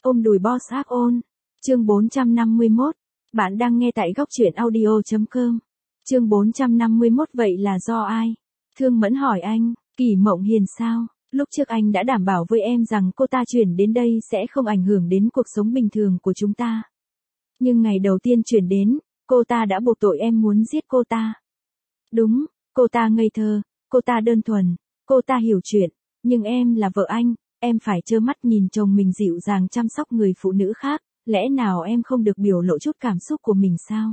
Ôm đùi boss áp ôn. Chương 451. Bạn đang nghe tại góc truyện audio.com. Chương 451 vậy là do ai? Thương Mẫn hỏi anh, Kỷ Mộng Hiền sao? Lúc trước anh đã đảm bảo với em rằng cô ta chuyển đến đây sẽ không ảnh hưởng đến cuộc sống bình thường của chúng ta. Nhưng ngày đầu tiên chuyển đến, cô ta đã buộc tội em muốn giết cô ta. Đúng, cô ta ngây thơ, cô ta đơn thuần, cô ta hiểu chuyện, nhưng em là vợ anh, em phải trơ mắt nhìn chồng mình dịu dàng chăm sóc người phụ nữ khác, lẽ nào em không được biểu lộ chút cảm xúc của mình sao?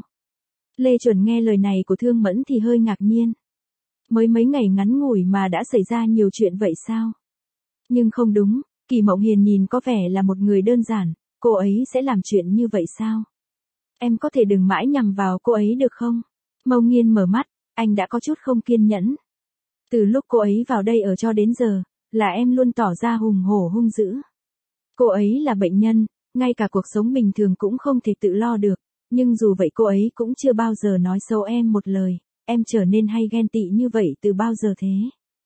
Lê Chuẩn nghe lời này của Thương Mẫn thì hơi ngạc nhiên. Mới mấy ngày ngắn ngủi mà đã xảy ra nhiều chuyện vậy sao? Nhưng không đúng, Kỷ Mộng Hiền nhìn có vẻ là một người đơn giản, cô ấy sẽ làm chuyện như vậy sao? Em có thể đừng mãi nhằm vào cô ấy được không? Mâu Nghiên mở mắt, anh đã có chút không kiên nhẫn. Từ lúc cô ấy vào đây ở cho đến giờ, là em luôn tỏ ra hùng hổ hung dữ. Cô ấy là bệnh nhân, ngay cả cuộc sống bình thường cũng không thể tự lo được, nhưng dù vậy cô ấy cũng chưa bao giờ nói xấu em một lời, em trở nên hay ghen tị như vậy từ bao giờ thế?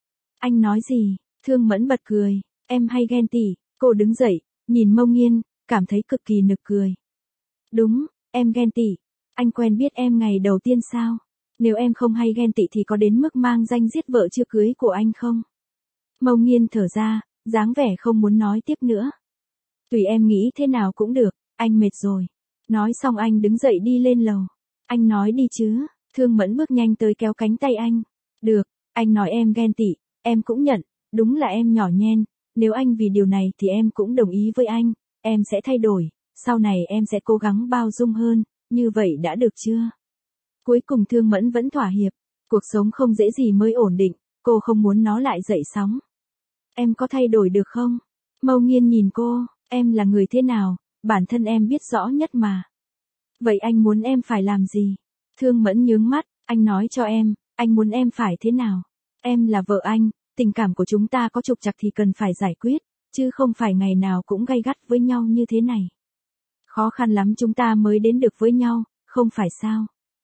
Anh nói gì? Thương Mẫn bật cười, em hay ghen tị, cô đứng dậy, nhìn Mâu Nghiên, cảm thấy cực kỳ nực cười. Đúng, em ghen tị, anh quen biết em ngày đầu tiên sao? Nếu em không hay ghen tị thì có đến mức mang danh giết vợ chưa cưới của anh không? Mâu Nghiên thở ra, dáng vẻ không muốn nói tiếp nữa. Tùy em nghĩ thế nào cũng được, anh mệt rồi. Nói xong anh đứng dậy đi lên lầu. Anh nói đi chứ, Thương Mẫn bước nhanh tới kéo cánh tay anh. Được, anh nói em ghen tị, em cũng nhận, đúng là em nhỏ nhen, nếu anh vì điều này thì em cũng đồng ý với anh, em sẽ thay đổi, sau này em sẽ cố gắng bao dung hơn, như vậy đã được chưa? Cuối cùng Thương Mẫn vẫn thỏa hiệp, cuộc sống không dễ gì mới ổn định, cô không muốn nó lại dậy sóng. Em có thay đổi được không? Mâu Nghiên nhìn cô, em là người thế nào, bản thân em biết rõ nhất mà. Vậy anh muốn em phải làm gì? Thương Mẫn nhướng mắt, anh nói cho em, anh muốn em phải thế nào? Em là vợ anh, tình cảm của chúng ta có trục trặc thì cần phải giải quyết, chứ không phải ngày nào cũng gay gắt với nhau như thế này. Khó khăn lắm chúng ta mới đến được với nhau, không phải sao?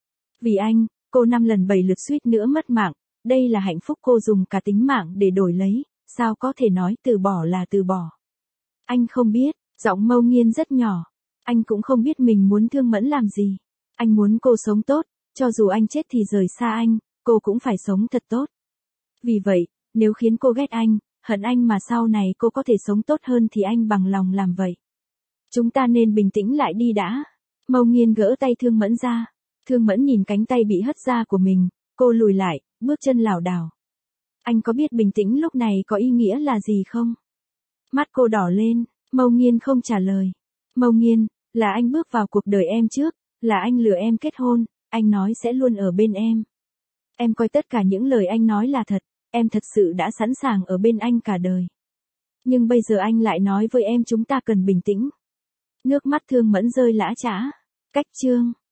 Vì anh, cô 5 lần 7 lượt suýt nữa mất mạng, đây là hạnh phúc cô dùng cả tính mạng để đổi lấy, sao có thể nói từ bỏ là từ bỏ. Anh không biết, giọng Mâu Nghiên rất nhỏ, anh cũng không biết mình muốn Thương Mẫn làm gì. Anh muốn cô sống tốt, cho dù anh chết thì rời xa anh, cô cũng phải sống thật tốt. Vì vậy, nếu khiến cô ghét anh, hận anh mà sau này cô có thể sống tốt hơn thì anh bằng lòng làm vậy. Chúng ta nên bình tĩnh lại đi đã. Mâu Nghiên gỡ tay Thương Mẫn ra. Thương Mẫn nhìn cánh tay bị hất ra của mình, cô lùi lại, bước chân lảo đảo. Anh có biết bình tĩnh lúc này có ý nghĩa là gì không? Mắt cô đỏ lên, Mâu Nghiên không trả lời. Mâu Nghiên, là anh bước vào cuộc đời em trước, là anh lừa em kết hôn, anh nói sẽ luôn ở bên em. Em coi tất cả những lời anh nói là thật, em thật sự đã sẵn sàng ở bên anh cả đời. Nhưng bây giờ anh lại nói với em chúng ta cần bình tĩnh. Nước mắt Thương Mẫn rơi lã chã. Cách chương.